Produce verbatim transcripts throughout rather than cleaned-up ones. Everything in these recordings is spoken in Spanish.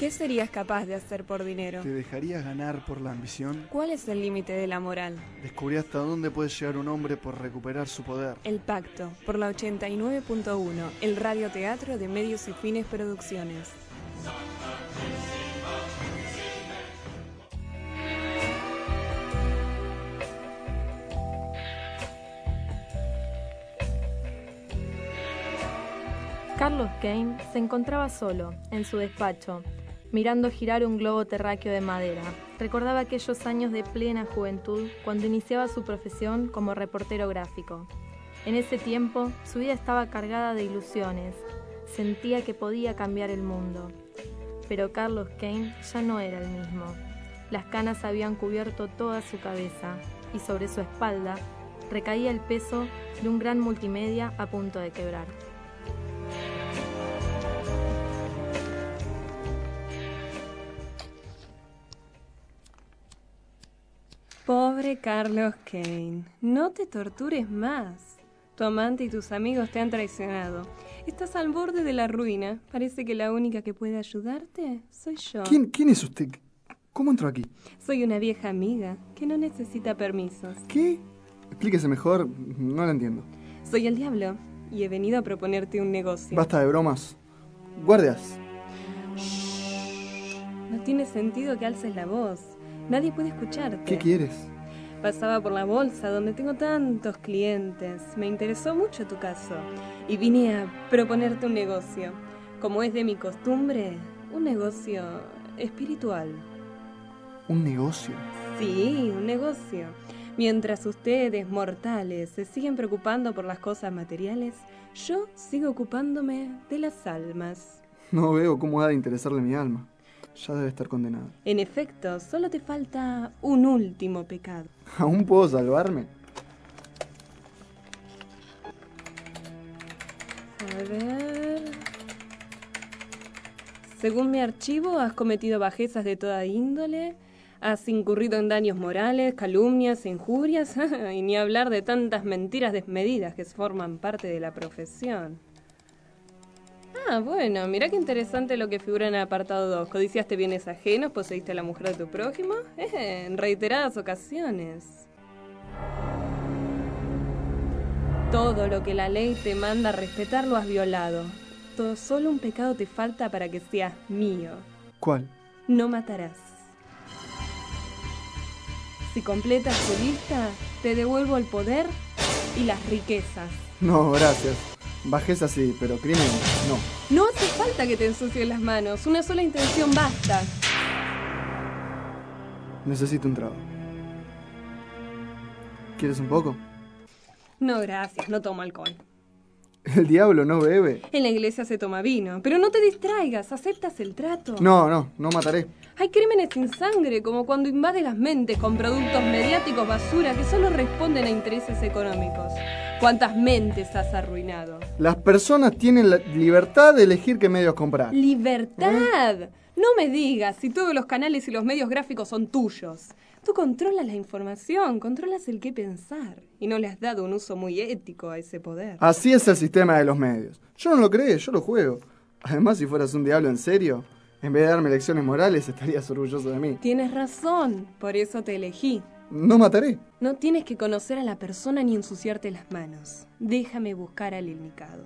¿Qué serías capaz de hacer por dinero? ¿Te dejarías ganar por la ambición? ¿Cuál es el límite de la moral? Descubrí hasta dónde puede llegar un hombre por recuperar su poder. El Pacto, por la ochenta y nueve punto uno, el radioteatro de Medios y Fines Producciones. Carlos Kane se encontraba solo, en su despacho, mirando girar un globo terráqueo de madera. Recordaba aquellos años de plena juventud cuando iniciaba su profesión como reportero gráfico. En ese tiempo, su vida estaba cargada de ilusiones. Sentía que podía cambiar el mundo. Pero Carlos Kane ya no era el mismo. Las canas habían cubierto toda su cabeza y sobre su espalda recaía el peso de un gran multimedia a punto de quebrar. Pobre Carlos Kane, no te tortures más. Tu amante y tus amigos te han traicionado. Estás al borde de la ruina. Parece que la única que puede ayudarte soy yo. ¿Quién, quién es usted? ¿Cómo entró aquí? Soy una vieja amiga que no necesita permisos. ¿Qué? Explíquese mejor, no la entiendo. Soy el diablo y he venido a proponerte un negocio. Basta de bromas. Guardias. Shh. No tiene sentido que alces la voz. Nadie puede escucharte. ¿Qué quieres? Pasaba por la bolsa donde tengo tantos clientes. Me interesó mucho tu caso y vine a proponerte un negocio. Como es de mi costumbre, un negocio espiritual. ¿Un negocio? Sí, un negocio. Mientras ustedes, mortales, se siguen preocupando por las cosas materiales, yo sigo ocupándome de las almas. No veo cómo ha de interesarle mi alma. Ya debe estar condenado. En efecto, solo te falta un último pecado. ¿Aún puedo salvarme? A ver... Según mi archivo, has cometido bajezas de toda índole, has incurrido en daños morales, calumnias, injurias, y ni hablar de tantas mentiras desmedidas que forman parte de la profesión. Ah, bueno, mirá qué interesante lo que figura en el apartado dos. Codiciaste bienes ajenos, poseíste a la mujer de tu prójimo, eh, en reiteradas ocasiones. Todo lo que la ley te manda respetar lo has violado. Todo, solo un pecado te falta para que seas mío. ¿Cuál? No matarás. Si completas tu lista, te devuelvo el poder y las riquezas. No, gracias. Bajeza sí, pero crimen no. No hace falta que te ensucies las manos. Una sola intención basta. Necesito un trago. ¿Quieres un poco? No, gracias. No tomo alcohol. El diablo no bebe. En la iglesia se toma vino. Pero no te distraigas. ¿Aceptas el trato? No, no. No mataré. Hay crímenes sin sangre, como cuando invade las mentes con productos mediáticos basura que solo responden a intereses económicos. ¿Cuántas mentes has arruinado? Las personas tienen la libertad de elegir qué medios comprar. ¡Libertad! ¿Eh? No me digas si todos los canales y los medios gráficos son tuyos. Tú controlas la información, controlas el qué pensar. Y no le has dado un uso muy ético a ese poder. Así es el sistema de los medios. Yo no lo creé, yo lo juego. Además, si fueras un diablo en serio, en vez de darme lecciones morales, estarías orgulloso de mí. Tienes razón, por eso te elegí. No mataré. No tienes que conocer a la persona ni ensuciarte las manos. Déjame buscar al indicado.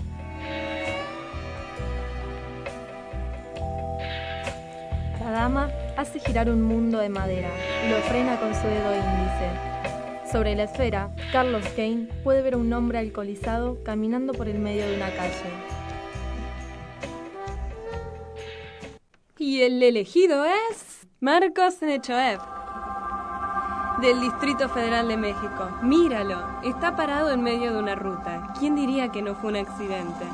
La dama hace girar un mundo de madera y lo frena con su dedo índice. Sobre la esfera, Carlos Kane puede ver a un hombre alcoholizado caminando por el medio de una calle. Y el elegido es Marcos Nechoev, del Distrito Federal de México. Míralo, está parado en medio de una ruta. ¿Quién diría que no fue un accidente?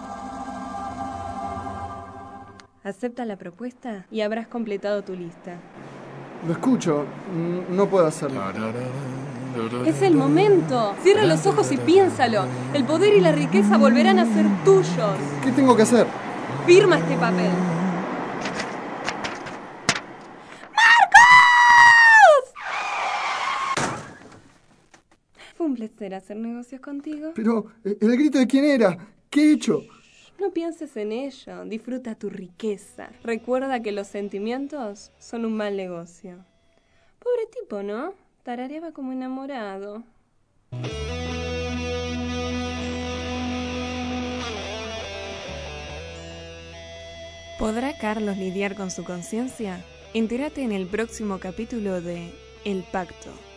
Acepta la propuesta y habrás completado tu lista. Lo escucho, no puedo hacerlo. Es el momento. Cierra los ojos y piénsalo. El poder y la riqueza volverán a ser tuyos. ¿Qué tengo que hacer? Firma este papel. Fue un placer hacer negocios contigo. Pero, ¿el grito de quién era? ¿Qué he hecho? No pienses en ello, disfruta tu riqueza. Recuerda que los sentimientos son un mal negocio. Pobre tipo, ¿no? Tarareaba como enamorado. ¿Podrá Carlos lidiar con su conciencia? Entérate en el próximo capítulo de El Pacto.